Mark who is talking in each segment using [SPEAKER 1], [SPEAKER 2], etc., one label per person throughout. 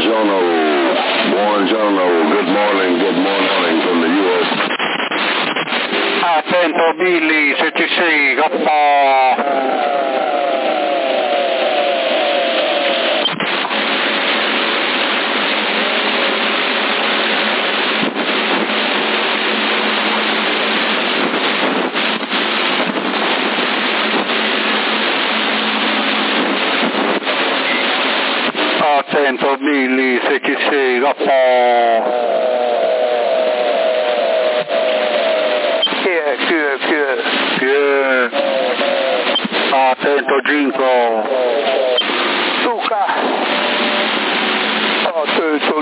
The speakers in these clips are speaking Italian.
[SPEAKER 1] Buongiorno, good morning from the U.S.
[SPEAKER 2] Attento Billy, se ci sei, Attento Billy, se ci sei, Chi è? Attento Ginko.
[SPEAKER 3] Luca. Attento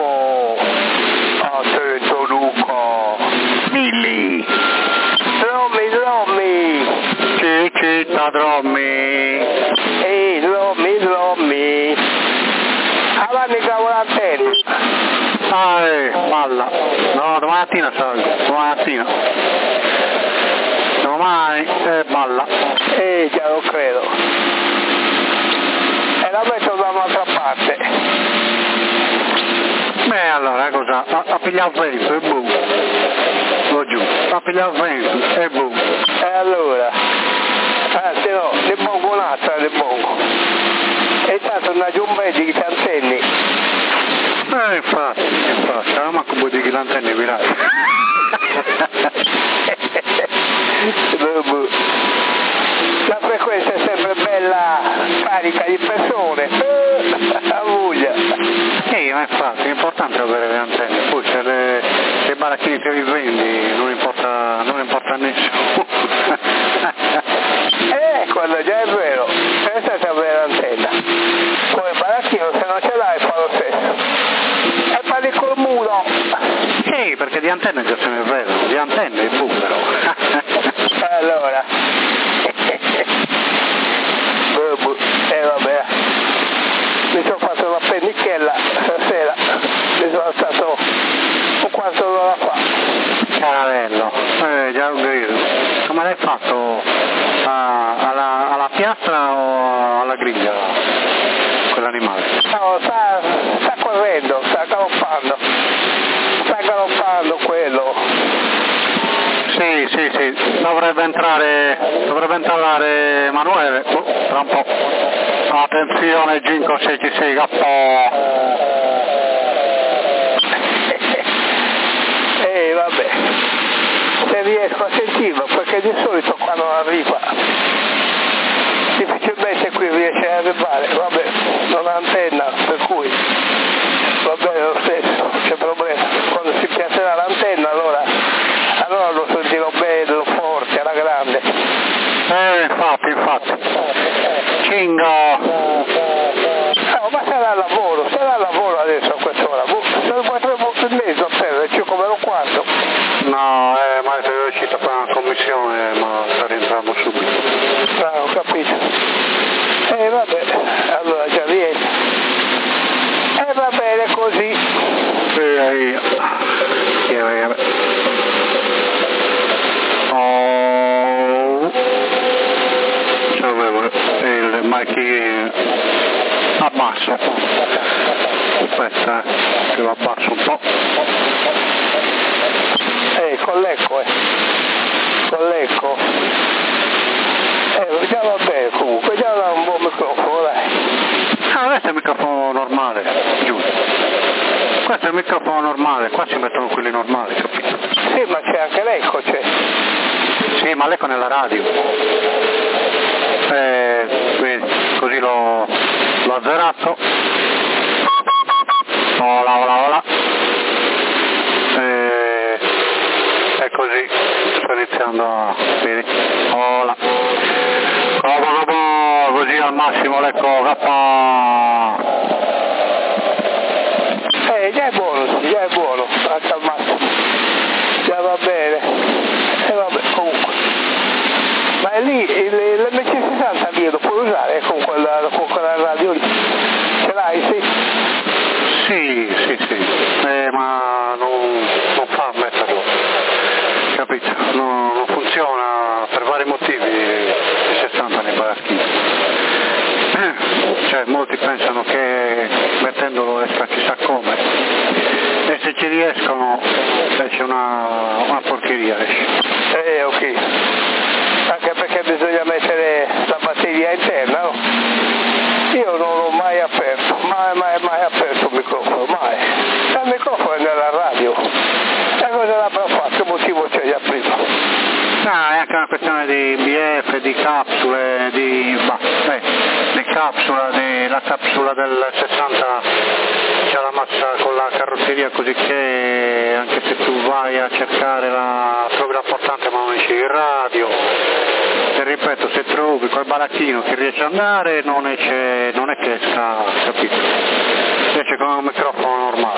[SPEAKER 3] Luca.
[SPEAKER 2] Billy.
[SPEAKER 3] Drommi.
[SPEAKER 2] Citta Drommi.
[SPEAKER 3] Ehi, Drommi. Avanti cavo l'antenna.
[SPEAKER 2] Balla. No, domattina salgo. Domani balla.
[SPEAKER 3] Già lo credo. E la metto da un'altra parte.
[SPEAKER 2] Beh, allora cosa? A pigliare il vento e boom. Lo giù. A pigliare il vento e boom.
[SPEAKER 3] E allora? Se no, ne pongo un'altra, E tanto una giumbetta di antenni.
[SPEAKER 2] Infatti, ma come vuoi dire che l'antenna è virale?
[SPEAKER 3] La frequenza è sempre bella carica di persone. La voglia.
[SPEAKER 2] Ma infatti, è importante avere le antenne. Poi se le baracchine che vi vendi non importa a nessuno.
[SPEAKER 3] Quello già è vero. Senza avere l'antenna. Poi il baracchino se non ce l'hai fa lo stesso. E parli col muro.
[SPEAKER 2] Perché di antenne già se ne vedono, di antenne è bubbero.
[SPEAKER 3] Allora. Vabbè. Mi sono fatto una pennichella stasera. Mi sono alzato un quarto d'ora fa.
[SPEAKER 2] Carabello, già ho capito. Come l'hai fatto? Alla piastra o alla griglia? Quell'animale?
[SPEAKER 3] No, sta correndo, sta galoppando. Sta galoppando quello.
[SPEAKER 2] Sì, dovrebbe entrare Emanuele, tra un po'. Attenzione Ginko se ci sei,
[SPEAKER 3] vabbè, se riesco a sentirlo, perché di solito quando arriva, difficilmente qui riesce a arrivare, vabbè, non ha antenna, per cui va bene lo stesso, non c'è problema. Quando si piacerà l'antenna allora lo sentirò bello, forte, alla grande.
[SPEAKER 2] Infatti. Cingo.
[SPEAKER 3] Ma sarà al lavoro adesso a quest'ora. Sono 4:30 per ci come un quarto.
[SPEAKER 2] No, ma è uscita per una commissione, ma sta rientrando subito.
[SPEAKER 3] Ho capito. Vabbè, allora già riesce. Va bene così.
[SPEAKER 2] Il mic abbasso. Aspetta, che lo abbasso un po'.
[SPEAKER 3] Con l'eco. Già va bene comunque, già ha un buon microfono, dai.
[SPEAKER 2] Questo è il microfono normale, giusto. Questo è il microfono normale, qua si mettono quelli normali, capito?
[SPEAKER 3] Sì, ma c'è anche l'eco, c'è.
[SPEAKER 2] Sì, ma l'eco nella radio. Quindi, così l'ho azzerato. Ola. E così sto iniziando a... Vedi? Ola. Così al massimo l'eco
[SPEAKER 3] Già è buono, anche al massimo. Già va bene. Vabbè, comunque. Ma è lì, l'MC60 lì lo puoi usare con quella radio lì. Ce l'hai, sì?
[SPEAKER 2] Sì. Ma non fa metterlo. Capito? Non funziona per vari motivi i 60 nei baracchini. Cioè molti pensano che mettendolo esca bocca, chissà come. E se ci riescono esce una porcheria, esce.
[SPEAKER 3] Ok. Anche perché bisogna mettere la batteria interna, no? Io non l'ho mai aperto, mai aperto il microfono, mai. Il microfono è nella radio. E cosa l'avrà fatto? Che motivo c'è già prima?
[SPEAKER 2] No, è anche una questione di BF, di capsule, di capsula, la capsula del 60 c'è la massa con la carrozzeria, così che anche se tu vai a cercare la trovi la portante ma non esce il radio. E ripeto, se trovi quel baracchino che riesce ad andare non è che esca, capito? Esce con un microfono normale.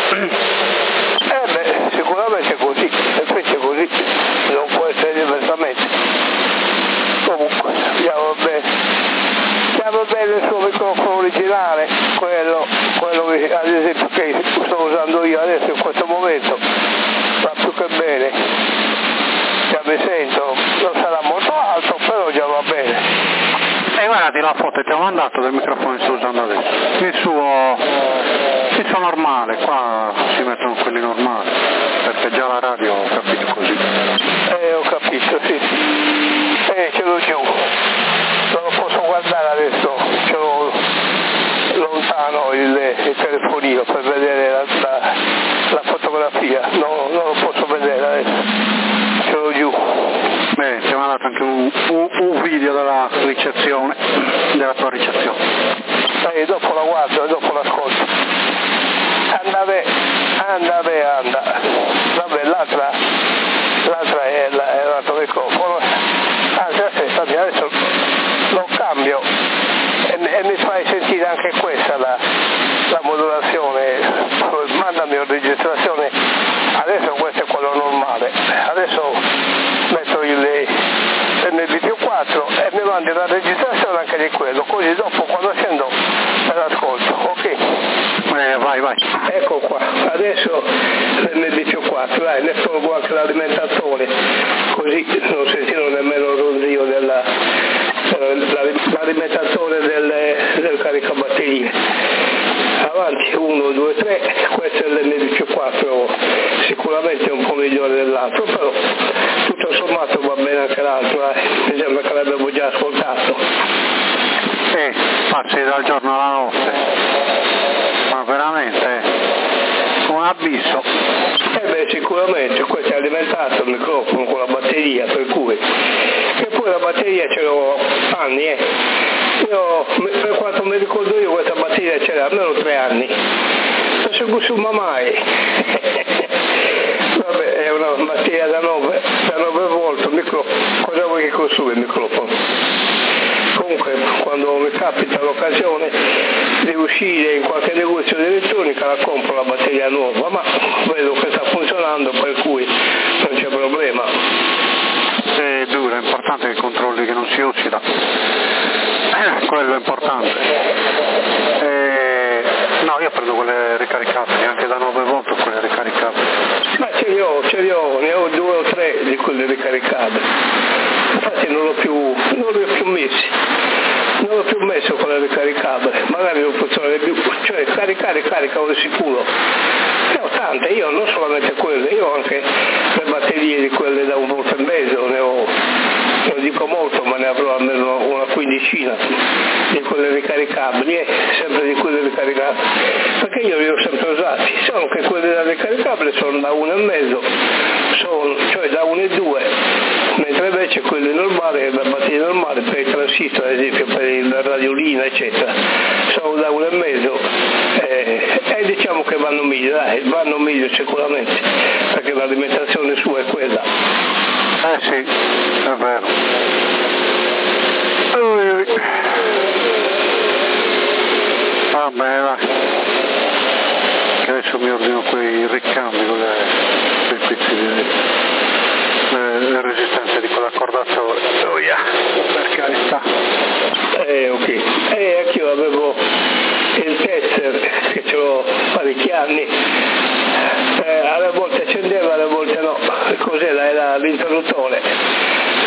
[SPEAKER 3] Sicuramente è così, invece così non può essere diversamente. Comunque, andiamo bene il suo microfono originale, quello ad esempio che sto usando io adesso in questo momento, va più che bene, già mi sento, non sarà molto alto, però già va bene.
[SPEAKER 2] E guardati la foto che ti ho mandato del microfono che sto usando adesso, il suo normale, qua si mettono quelli normali, perché già la radio ho capito così.
[SPEAKER 3] Ho capito, sì. Ce l'ho giù, non lo posso guardare adesso, ce l'ho lontano il telefonino per vedere la fotografia, non lo posso vedere adesso, ce l'ho giù.
[SPEAKER 2] Beh, ti ho mandato anche un video della ricezione, della tua ricezione.
[SPEAKER 3] Dopo la guardo e dopo l'ascolto. Anda. Vabbè, l'altra è l'altro microfono. Anzi, adesso lo cambio e mi fai sentire anche questa la modulazione. Mandami una registrazione. Adesso questo è quello normale. Adesso metto l'MP4 e mi mandi la registrazione anche di quello, così dopo quando scendo me l'ascolto, ok?
[SPEAKER 2] Vai.
[SPEAKER 3] Ecco qua, adesso l'MP4, dai, ne tolgo anche l'alimentatore, così non sentirò nemmeno il ronzio l'alimentatore del caricabatterie. Avanti, 1, 2, 3, questo è l'MP4, sicuramente un po' migliore dell'altro, però tutto sommato va bene anche l'altro, mi sembra che l'abbiamo già ascoltato.
[SPEAKER 2] Passi dal giorno alla notte, ma veramente un abisso.
[SPEAKER 3] Sicuramente, questo è alimentato il microfono con la batteria, per cui, e poi la batteria ce l'ho anni, Io, per quanto mi ricordo io, questa batteria c'era almeno 3 anni, non si consuma mai. Vabbè, è una batteria da 9 volt, cosa vuoi che consumi il microfono? Comunque, quando mi capita l'occasione di uscire in qualche negozio di elettronica, la compro la batteria nuova, ma vedo che sta funzionando, per cui non c'è problema.
[SPEAKER 2] È dura, è importante che controlli che non si ossida, quello è importante. No, io prendo quelle ricaricabili, anche da 9 volt quelle ricaricabili.
[SPEAKER 3] Ma ce li ho, ne ho 2 o 3 di quelle ricaricabili. Infatti non l'ho più messo con le ricaricabili, magari non funziona più, cioè caricavo di sicuro. Ne ho tante, io non solamente quelle, io ho anche le batterie di quelle da 1,5 volt, ne ho, non dico molto, ma ne avrò almeno una quindicina di quelle ricaricabili, sempre di quelle ricaricabili, perché io li ho sempre usati, solo che quelle da ricaricabili sono da 1,5, cioè da 1,2, mentre invece quelle normali, la batteria normale per il transistor, ad esempio per la radiolina eccetera, sono da 1,5 e diciamo che vanno meglio sicuramente, perché l'alimentazione sua è quella.
[SPEAKER 2] Sì, è vero. Vabbè, va. Che adesso mi ordino quei ricambi con quei pezzi di le resistenze di quell'accordatore. Oh yeah, per carità.
[SPEAKER 3] Ok. Anch'io avevo il tester che ce l'ho parecchi anni. Alle volte accendeva, alle volte no. Cos'era? Era l'interruttore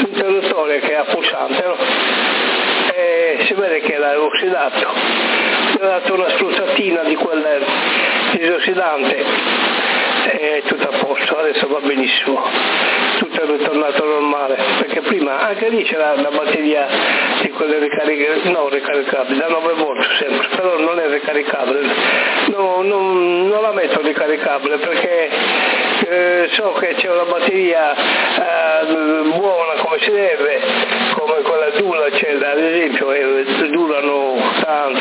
[SPEAKER 3] che è a pulsante, no? E si vede che era ossidato. ci ha dato una spruzzatina di quel disossidante e tutto a posto, adesso va benissimo, tutto è ritornato normale, perché prima anche lì c'era la batteria di quelle ricaricabili, da 9 volt sempre, però non è ricaricabile, non la metto ricaricabile perché so che c'è una batteria buona come si deve, come quella Duracell ad esempio, e durano tanto.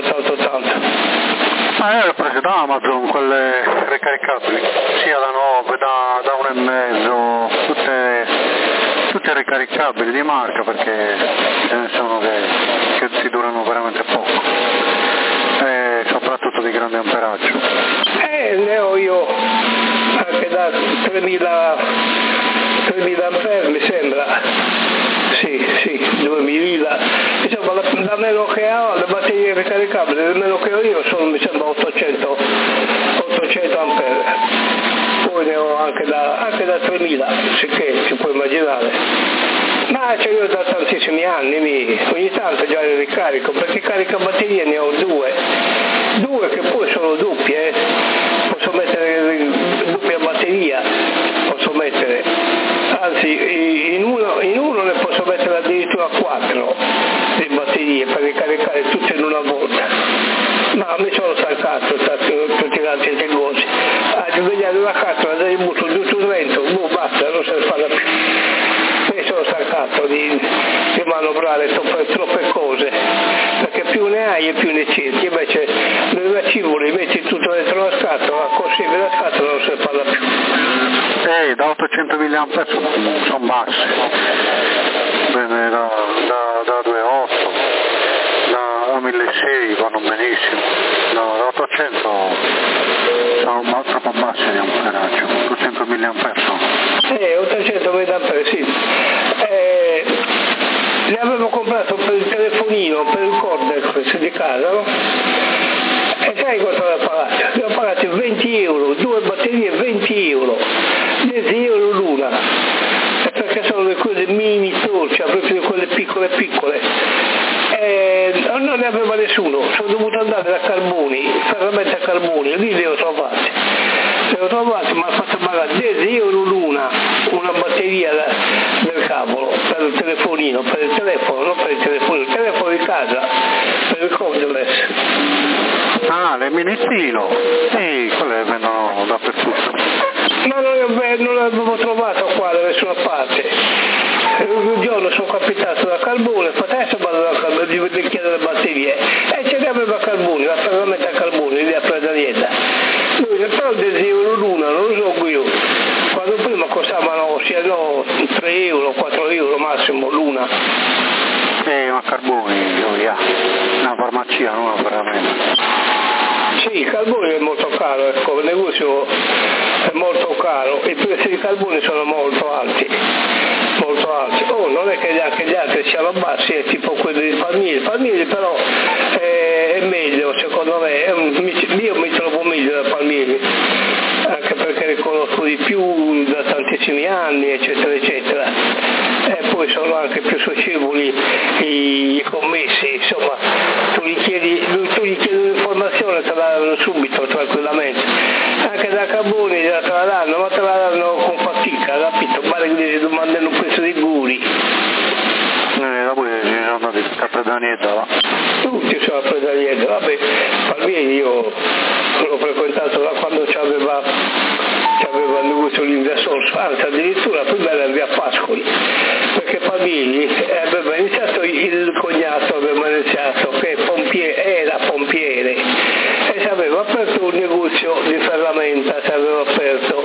[SPEAKER 2] Io ho preso da Amazon quelle ricaricabili, sia da 9, da 1,5, tutte ricaricabili di marca, perché ce ne sono che ti durano veramente poco e soprattutto di grande amperaggio.
[SPEAKER 3] Ne ho io anche da 3000 ampere mi sembra. Sì, 2000, insomma da meno che ho le batterie ricaricabili, da meno che ho io sono mi sembra 800 ampere, poi ne ho anche da 3000, che si può immaginare, ma ce li ho da tantissimi anni, ogni tanto già le ricarico, perché caricabatterie ne ho due che poi sono doppie, posso mettere doppia batteria, anzi in uno ne posso mettere addirittura 4 di batterie per ricaricare tutte in una volta, ma mi sono stancato tutti gli altri negozi, a svegliare una cartola del butto giù sul vento, basta, non se ne parla più. Mi sono stancato di manovrare troppe cose, perché più ne hai e più ne cerchi, invece le racimoli metti tutto dentro la scatola, conservi la scatola, non se ne parla più.
[SPEAKER 2] Da 800 mAh sono bassi, bene, da 2,8, da 1.600 vanno benissimo, da 800 sono troppo bassi di amperaggio, 800 mAh sono.
[SPEAKER 3] 800 mAh, sì. Ne avevo comprato per il telefonino, per il corder di casa, no? E sai quanto l'ho pagato? Ne ho pagati 20 euro, 2 batterie 20 euro, 10 euro l'una, perché sono le cose mini torce, proprio quelle piccole, non ne aveva nessuno, sono dovuto andare da Carboni, ferramenta Carboni, lì le ho trovate, ma ha fatto pagare 10 euro l'una, una batteria del cavolo, per il telefonino, per il telefono, non per il telefono di casa, per il cordless.
[SPEAKER 2] Ah, le mini stilo, quelle vendono dappertutto.
[SPEAKER 3] No, non l'avevo trovato qua da nessuna parte. Un giorno sono capitato da Carbone, adesso vado da Carbone di chiedere le batterie, e ce ne aveva Carbone, la ferramenta Carbone, lì a Predarieta. Lui dice, però 10 euro l'una, non lo so io. Quando prima costavano 3 euro, 4 euro massimo l'una.
[SPEAKER 2] Ma Carboni, una farmacia, non una ferramenta.
[SPEAKER 3] Sì, il carbone è molto caro, ecco, il negozio è molto caro, i prezzi di carbone sono molto alti. Non è che anche gli altri siano bassi, è tipo quelli di Palmieri però è meglio, secondo me, io mi trovo meglio da Palmieri, anche perché li conosco di più da tantissimi anni, eccetera, e poi sono anche più socievoli i commessi, insomma, tu gli chiedi un'informazione, te la danno subito, tranquillamente, anche da Carboni te la danno, ma te la danno con fatica, capito? Pare che gli domandano un pezzo di guri.
[SPEAKER 2] Poi ci sono andati a Predanieta, va?
[SPEAKER 3] Tutti sono a Predanieta, vabbè, Palmieri io l'ho frequentato da quando c'aveva il negozio lì in via Sorso, anzi addirittura prima era in via Pascoli, perché Palmieri aveva iniziato, il cognato aveva iniziato, che era pompiere, e si aveva aperto un negozio di ferramenta, si aveva aperto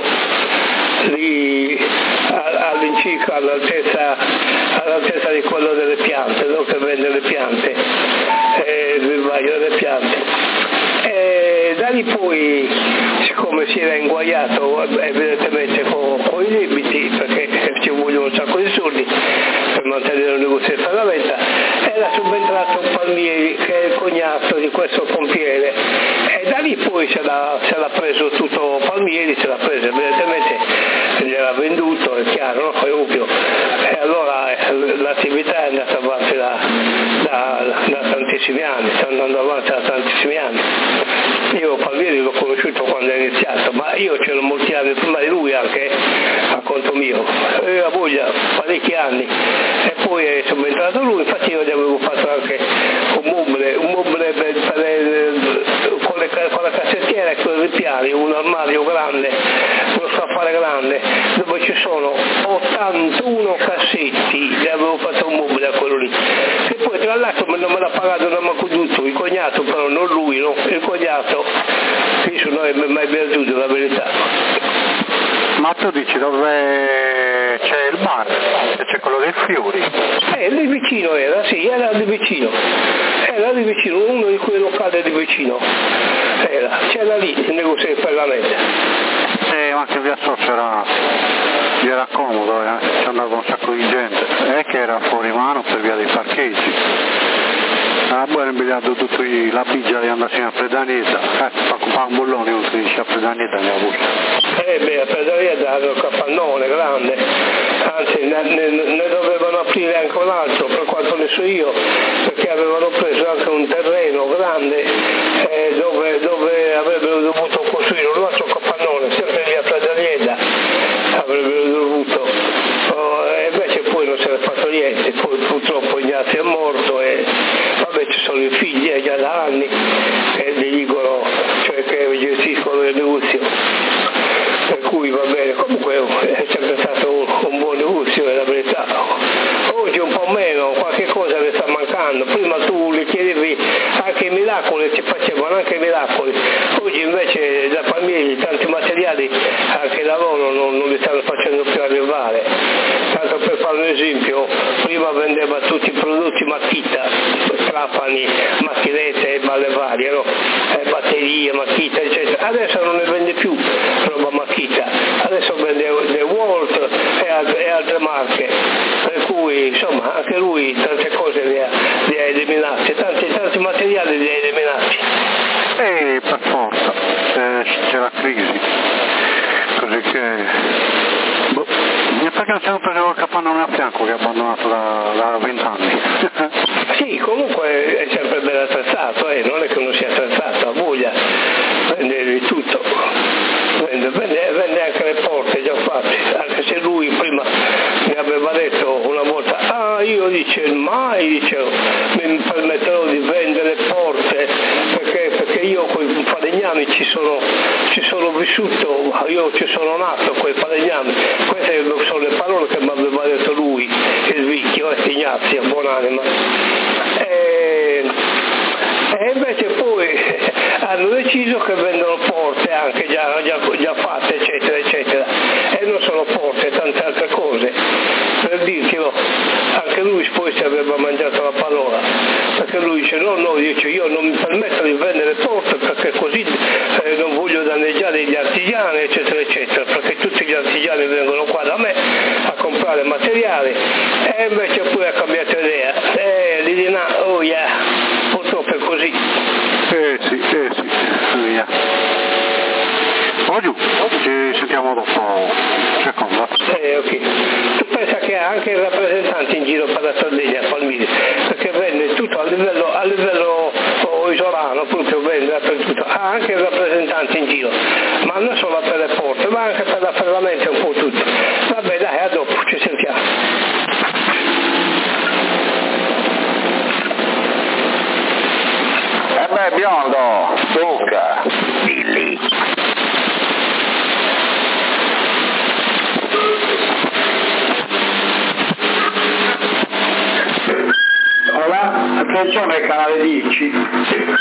[SPEAKER 3] lì all'incirca all'altezza di quello delle piante, no? Che vende le piante, il vaglio delle piante. E da lì poi, siccome si era inguaiato evidentemente con i debiti, perché ci vogliono un sacco di soldi per mantenere un negozio di ferramenta, era subentrato Palmieri, che è il cognato di questo pompiere, e da lì poi se l'ha preso tutto Palmieri, se l'ha preso evidentemente, gliel'ha venduto, è chiaro, no? È ovvio, e allora l'attività è andata avanti da tantissimi anni, sta andando avanti da tantissimi anni. Io Palmieri l'ho conosciuto quando è iniziato, ma io c'ero molti anni prima di lui anche a conto mio, aveva voglia parecchi anni e poi è subentrato lui, infatti io gli avevo fatto anche un mobile con la cassettiera e con i ripiani, un armadio grande, uno scaffale grande, dove ci sono 81 cassetti, gli avevo fatto un mobile a quello lì. E poi tra l'altro non me l'ha pagato da manco tutto, il cognato però, non lui, no? Il cognato, che non è mai piaciuto la verità.
[SPEAKER 2] Ma tu dici dove c'è il bar? E c'è quello dei fiori?
[SPEAKER 3] Lì vicino era, sì, era lì vicino, uno di quei locali di vicino, c'era lì il negozio di Ferramenta.
[SPEAKER 2] Ma anche via Sorcerà, gli era comodo, ci andava un sacco di gente, che era fuori mano per via dei parcheggi. Poi hanno imbigliato tutti la bigia di andare a Predaneta, fa un bollone uno che dice a Predaneta nella busta.
[SPEAKER 3] A Predaneta era un capannone grande, anzi ne dovevano aprire anche un altro per quanto ne so io, perché avevano preso anche un terreno grande dove avrebbero dovuto costruire un altro capannone, sempre lì a Predaneta avrebbero dovuto, invece poi non se ne è fatto niente, poi purtroppo Ignazio è morto e vabbè ci sono i figli già da anni che dicono, cioè che gestiscono il negozio, per cui va bene, comunque è sempre stato un buon negozio, è la verità. Oggi un po' meno, qualche cosa le sta mancando, prima tu le chiedevi anche i miracoli, ci facevano anche i miracoli, oggi invece da Palmieri tanti materiali anche lavoro non li stanno facendo più arrivare. Tanto per fare un esempio, prima vendeva tutti i prodotti Makita, trapani, macchinette, balle varie, no? Batterie, Makita, eccetera. Adesso non ne vende più roba Makita, adesso vende The Walt e altre marche, per cui insomma anche lui tante cose le ha eliminate, tanti materiali li ha eliminati.
[SPEAKER 2] Per forza, c'è la crisi, così che... perché non siamo preso il capannone a fianco che è abbandonato da 20 anni.
[SPEAKER 3] Sì, comunque è sempre ben attrezzato, non è che non sia attrezzato, ha voglia, vende di tutto, vende anche le porte già fatte, anche se lui prima mi aveva detto una volta, io mai mi permetterò di vendere porte perché io con i Falegnami ci sono vissuto, io ci sono nato con i Falegnami, queste sono le parole che mi aveva detto lui, il Vicchio, Ignazio, buonanima. E invece poi hanno deciso che vendono porte anche già fatte, eccetera, eccetera, e non solo porte, tante altre cose, per dirtelo, anche lui poi si aveva mangiato la parola, perché lui dice io non mi permetto di vendere porte perché così non voglio danneggiare gli artigiani, eccetera, eccetera, perché tutti gli artigiani vengono qua da me a comprare materiale, e invece poi ha cambiato idea, purtroppo è così.
[SPEAKER 2] Sì, via. Giù, ci sentiamo dopo, seconda.
[SPEAKER 3] Ok. Tu pensa che ha anche il rappresentante in giro per la Sardegna, Palmieri, perché vende tutto a livello isolano, proprio vende dappertutto, ha anche il rappresentante in giro, ma non solo per le porte, ma anche per la ferramenta, un po' tutto. Vabbè dai, a dopo, ci sentiamo.
[SPEAKER 1] Biondo, Luca, Billy.
[SPEAKER 2] Hola, attenzione canale 10.